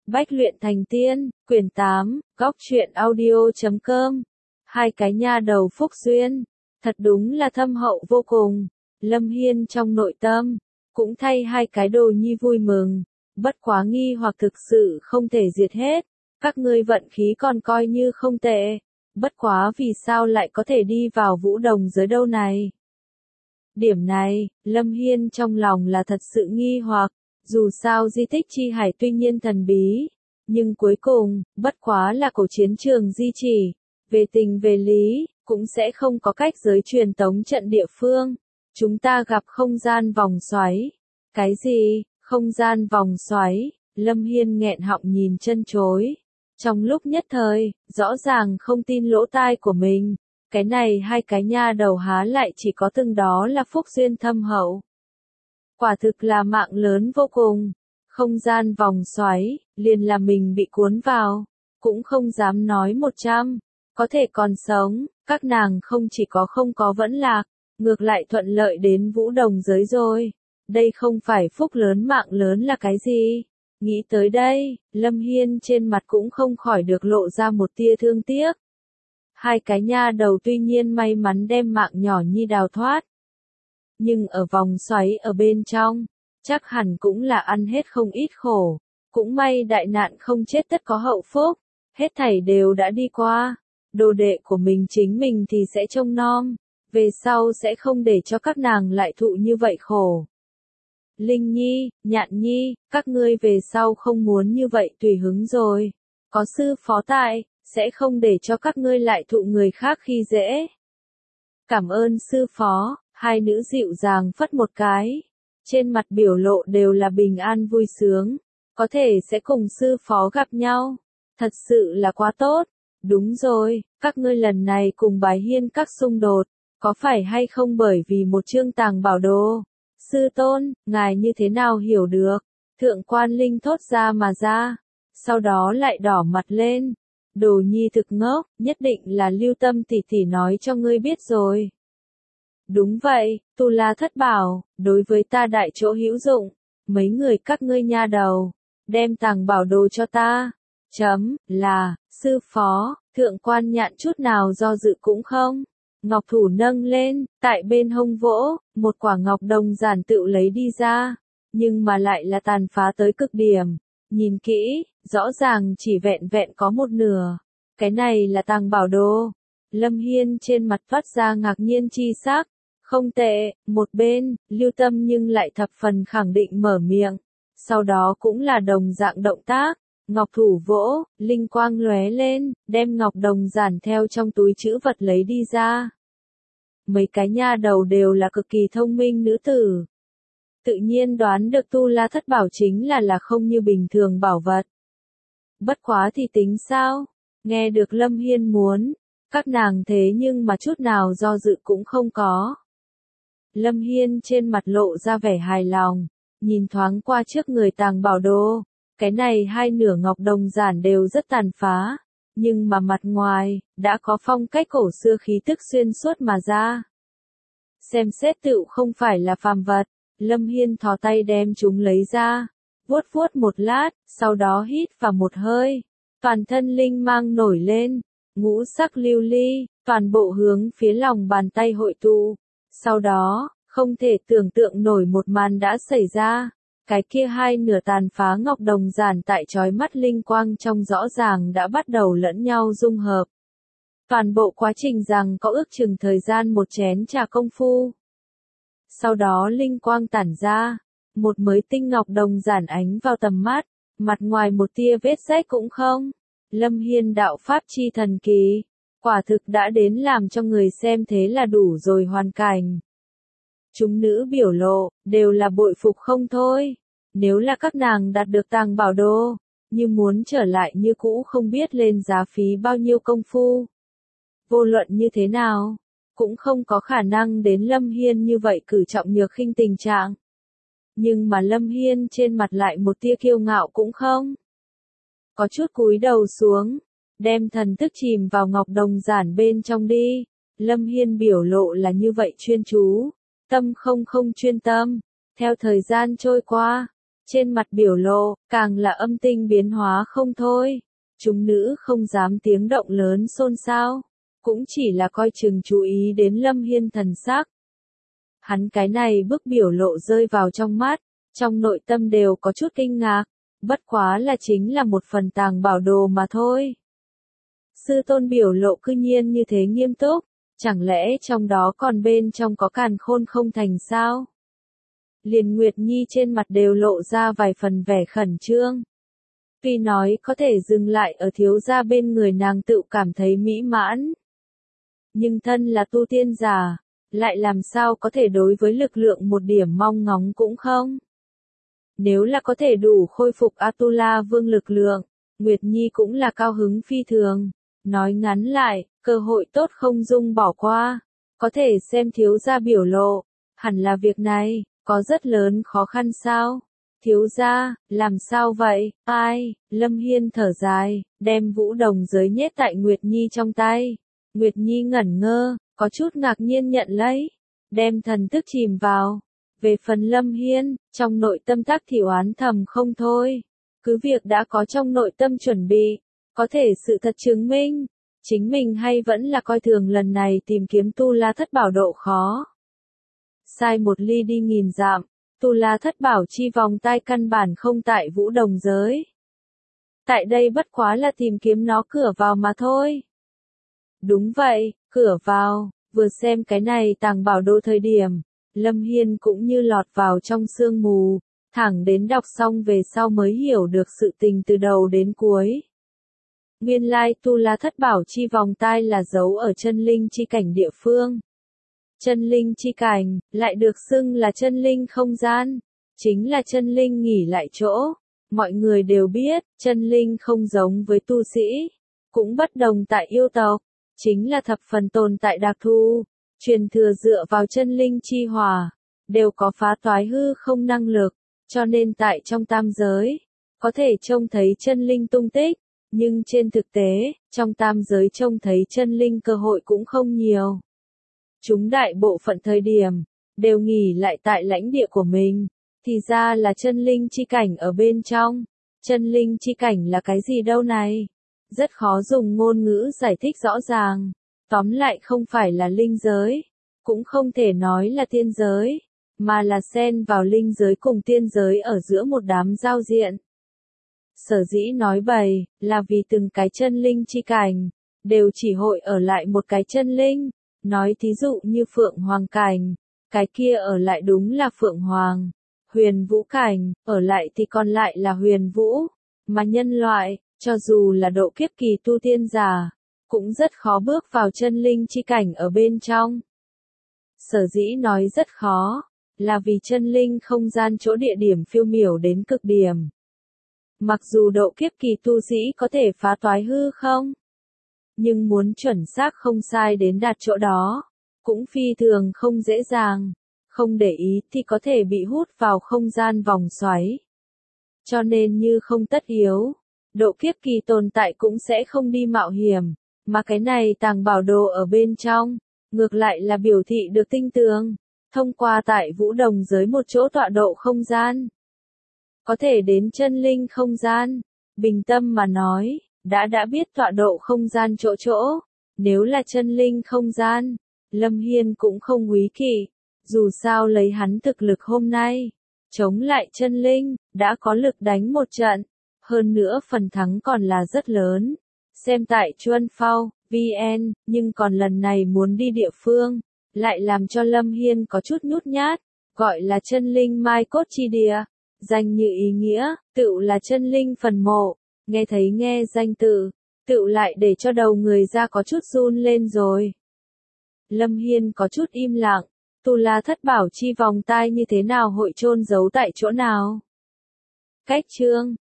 Bách luyện thành tiên, quyển 8, góc truyện audio.com. Hai cái nha đầu Phúc Duyên, thật đúng là thâm hậu vô cùng. Lâm Hiên trong nội tâm, cũng thay hai cái đồ nhi vui mừng, bất quá nghi hoặc thực sự không thể diệt hết. Các ngươi vận khí còn coi như không tệ, bất quá vì sao lại có thể đi vào vũ đồng giới đâu này? Điểm này, Lâm Hiên trong lòng là thật sự nghi hoặc, dù sao di tích chi hải tuy nhiên thần bí, nhưng cuối cùng, bất quá là cổ chiến trường di chỉ, về tình về lý, cũng sẽ không có cách giới truyền tống trận địa phương. Chúng ta gặp không gian vòng xoáy. Cái gì, không gian vòng xoáy? Lâm Hiên nghẹn họng nhìn chân chối. Trong lúc nhất thời, rõ ràng không tin lỗ tai của mình. Cái này hai cái nha đầu há lại chỉ có từng đó là phúc duyên thâm hậu. Quả thực là mạng lớn vô cùng. Không gian vòng xoáy, liền là mình bị cuốn vào. Cũng không dám nói 100. Có thể còn sống, các nàng không chỉ có không có vẫn lạc, ngược lại thuận lợi đến vũ đồng giới rồi. Đây không phải phúc lớn mạng lớn là cái gì? Nghĩ tới đây, Lâm Hiên trên mặt cũng không khỏi được lộ ra một tia thương tiếc. Hai cái nha đầu tuy nhiên may mắn đem mạng nhỏ nhi đào thoát. Nhưng ở vòng xoáy ở bên trong, chắc hẳn cũng là ăn hết không ít khổ. Cũng may đại nạn không chết tất có hậu phúc, hết thảy đều đã đi qua. Đồ đệ của mình chính mình thì sẽ trông nom, về sau sẽ không để cho các nàng lại thụ như vậy khổ. Linh Nhi, Nhạn Nhi, các ngươi về sau không muốn như vậy tùy hứng rồi. Có sư phó tại, sẽ không để cho các ngươi lại thụ người khác khi dễ. Cảm ơn sư phó, hai nữ dịu dàng phất một cái. Trên mặt biểu lộ đều là bình an vui sướng, có thể sẽ cùng sư phó gặp nhau. Thật sự là quá tốt. Đúng rồi, các ngươi lần này cùng Bái Hiên các xung đột, có phải hay không bởi vì một chương tàng bảo đồ? Sư tôn, ngài như thế nào hiểu được? Thượng quan Linh thốt ra mà ra, sau đó lại đỏ mặt lên. Đồ nhi thực ngốc, nhất định là Lưu Tâm tỷ tỷ nói cho ngươi biết rồi. Đúng vậy, Tu La thất bảo, đối với ta đại chỗ hữu dụng. Mấy người các ngươi nha đầu, đem tàng bảo đồ cho ta. Là, sư phó, thượng quan Nhạn chút nào do dự cũng không. Ngọc thủ nâng lên, tại bên hông vỗ, một quả ngọc đồng giản tự lấy đi ra, nhưng mà lại là tàn phá tới cực điểm. Nhìn kỹ, rõ ràng chỉ vẹn vẹn có một nửa. Cái này là tàng bảo đồ. Lâm Hiên trên mặt phát ra ngạc nhiên chi sắc. Không tệ, một bên, Lưu Tâm nhưng lại thập phần khẳng định mở miệng. Sau đó cũng là đồng dạng động tác. Ngọc thủ vỗ, linh quang lóe lên, đem ngọc đồng giản theo trong túi trữ vật lấy đi ra. Mấy cái nha đầu đều là cực kỳ thông minh nữ tử. Tự nhiên đoán được Tu La thất bảo chính là không như bình thường bảo vật. Bất quá thì tính sao? Nghe được Lâm Hiên muốn, các nàng thế nhưng mà chút nào do dự cũng không có. Lâm Hiên trên mặt lộ ra vẻ hài lòng, nhìn thoáng qua trước người tàng bảo đồ. Cái này hai nửa ngọc đồng giản đều rất tàn phá, nhưng mà mặt ngoài, đã có phong cách cổ xưa khí tức xuyên suốt mà ra. Xem xét tựu không phải là phàm vật, Lâm Hiên thò tay đem chúng lấy ra, vuốt vuốt một lát, sau đó hít vào một hơi, toàn thân linh mang nổi lên, ngũ sắc lưu ly, toàn bộ hướng phía lòng bàn tay hội tụ. Sau đó, không thể tưởng tượng nổi một màn đã xảy ra. Cái kia hai nửa tàn phá ngọc đồng giản tại chói mắt linh quang trong rõ ràng đã bắt đầu lẫn nhau dung hợp. Toàn bộ quá trình rằng có ước chừng thời gian một chén trà công phu. Sau đó linh quang tản ra, một mới tinh ngọc đồng giản ánh vào tầm mắt, mặt ngoài một tia vết rách cũng không. Lâm Hiên đạo pháp chi thần kỳ, quả thực đã đến làm cho người xem thế là đủ rồi hoàn cảnh. Chúng nữ biểu lộ, đều là bội phục không thôi. Nếu là các nàng đạt được tàng bảo đồ, như muốn trở lại như cũ không biết lên giá phí bao nhiêu công phu. Vô luận như thế nào, cũng không có khả năng đến Lâm Hiên như vậy cử trọng nhược khinh tình trạng. Nhưng mà Lâm Hiên trên mặt lại một tia kiêu ngạo cũng không. Có chút cúi đầu xuống, đem thần thức chìm vào ngọc đồng giản bên trong đi. Lâm Hiên biểu lộ là như vậy chuyên chú. Tâm không chuyên tâm. Theo thời gian trôi qua, trên mặt biểu lộ, càng là âm tinh biến hóa không thôi. Chúng nữ không dám tiếng động lớn xôn xao, cũng chỉ là coi chừng chú ý đến Lâm Hiên thần sắc. Hắn cái này bức biểu lộ rơi vào trong mắt, trong nội tâm đều có chút kinh ngạc, bất quá là chính là một phần tàng bảo đồ mà thôi. Sư tôn biểu lộ cư nhiên như thế nghiêm túc, chẳng lẽ trong đó còn bên trong có càn khôn không thành sao? Liền Nguyệt Nhi trên mặt đều lộ ra vài phần vẻ khẩn trương. Tuy nói có thể dừng lại ở thiếu gia bên người nàng tự cảm thấy mỹ mãn. Nhưng thân là tu tiên giả, lại làm sao có thể đối với lực lượng một điểm mong ngóng cũng không. Nếu là có thể đủ khôi phục Atula Vương lực lượng, Nguyệt Nhi cũng là cao hứng phi thường. Nói ngắn lại, cơ hội tốt không dung bỏ qua. Có thể xem thiếu gia biểu lộ, hẳn là việc này, có rất lớn khó khăn sao? Thiếu gia, làm sao vậy? Ai? Lâm Hiên thở dài, đem vũ đồng giới nhét tại Nguyệt Nhi trong tay. Nguyệt Nhi ngẩn ngơ, có chút ngạc nhiên nhận lấy, đem thần thức chìm vào. Về phần Lâm Hiên, trong nội tâm tác thì oán thầm không thôi. Cứ việc đã có trong nội tâm chuẩn bị, có thể sự thật chứng minh, chính mình hay vẫn là coi thường lần này tìm kiếm Tu La Thất Bảo độ khó. Sai một ly đi nghìn dặm, Tu La Thất Bảo chi vòng tai căn bản không tại vũ đồng giới. Tại đây bất quá là tìm kiếm nó cửa vào mà thôi. Đúng vậy, cửa vào, vừa xem cái này tàng bảo đồ thời điểm, Lâm Hiên cũng như lọt vào trong sương mù, thẳng đến đọc xong về sau mới hiểu được sự tình từ đầu đến cuối. Nguyên lai Tu La Thất Bảo chi vòng tai là giấu ở chân linh chi cảnh địa phương. Chân linh chi cảnh, lại được xưng là chân linh không gian, chính là chân linh nghỉ lại chỗ. Mọi người đều biết, chân linh không giống với tu sĩ, cũng bất đồng tại yêu tộc, chính là thập phần tồn tại đặc thù, truyền thừa dựa vào chân linh chi hỏa, đều có phá toái hư không năng lực, cho nên tại trong tam giới, có thể trông thấy chân linh tung tích, nhưng trên thực tế, trong tam giới trông thấy chân linh cơ hội cũng không nhiều. Chúng đại bộ phận thời điểm, đều nghỉ lại tại lãnh địa của mình, thì ra là chân linh chi cảnh ở bên trong. Chân linh chi cảnh là cái gì đâu này? Rất khó dùng ngôn ngữ giải thích rõ ràng. Tóm lại không phải là linh giới, cũng không thể nói là tiên giới, mà là xen vào linh giới cùng tiên giới ở giữa một đám giao diện. Sở dĩ nói bày, là vì từng cái chân linh chi cảnh, đều chỉ hội ở lại một cái chân linh. Nói thí dụ như Phượng Hoàng cảnh, cái kia ở lại đúng là Phượng Hoàng. Huyền Vũ cảnh, ở lại thì còn lại là Huyền Vũ. Mà nhân loại, cho dù là độ kiếp kỳ tu tiên giả, cũng rất khó bước vào chân linh chi cảnh ở bên trong. Sở dĩ nói rất khó, là vì chân linh không gian chỗ địa điểm phiêu miểu đến cực điểm. Mặc dù độ kiếp kỳ tu sĩ có thể phá toái hư không, nhưng muốn chuẩn xác không sai đến đạt chỗ đó, cũng phi thường không dễ dàng, không để ý thì có thể bị hút vào không gian vòng xoáy. Cho nên như không tất yếu, độ kiếp kỳ tồn tại cũng sẽ không đi mạo hiểm, mà cái này tàng bảo đồ ở bên trong, ngược lại là biểu thị được tinh tường, thông qua tại vũ đồng giới một chỗ tọa độ không gian. Có thể đến chân linh không gian, bình tâm mà nói, đã biết tọa độ không gian chỗ, nếu là chân linh không gian, Lâm Hiên cũng không quý kỵ, dù sao lấy hắn thực lực hôm nay, chống lại chân linh, đã có lực đánh một trận, hơn nữa phần thắng còn là rất lớn. Xem tại Chuân Phao, VN, nhưng còn lần này muốn đi địa phương, lại làm cho Lâm Hiên có chút nhút nhát, gọi là chân linh mai cốt chi địa, danh như ý nghĩa, tựu là chân linh phần mộ, nghe thấy nghe danh tự, tựu lại để cho đầu người ra có chút run lên rồi. Lâm Hiên có chút im lặng, Tu La Thất Bảo chi vòng tai như thế nào hội chôn giấu tại chỗ nào? Cách chương